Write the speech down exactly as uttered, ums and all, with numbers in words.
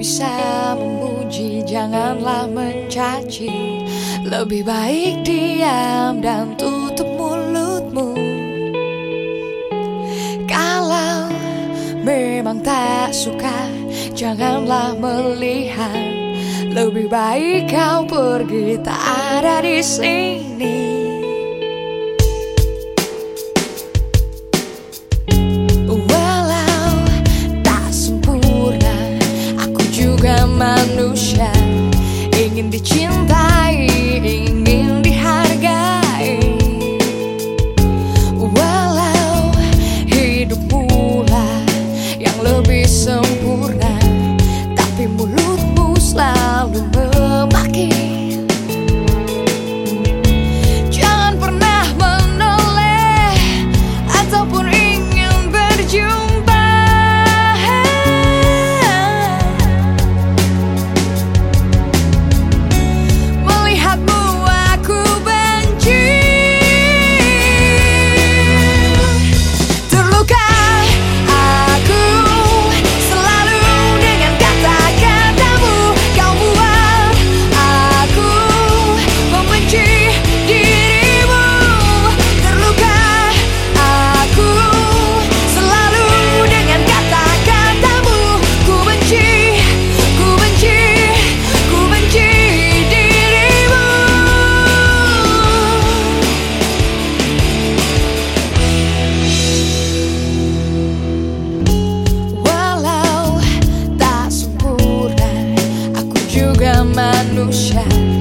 bisa memuji, janganlah mencaci. Lebih baik diam dan tutup mulutmu. Kalau memang tak suka, janganlah melihat. Lebih baik kau pergi, tak ada di sini. Walau tak sempurna, aku juga manusia. Ingin dicintai, ingin dihargai. Walau hidupmu lah yang lebih sempurna, tapi mulutmu selalu memaki. Jangan pernah menoleh ataupun ingin berjumpa. Melihatmu aku benci. Terluka aku selalu dengan kata-katamu. Kau buat aku membenci dirimu. Terluka aku selalu dengan kata-katamu. Ku benci, ku benci, ku benci dirimu. Walau tak sempurna, aku juga manusia.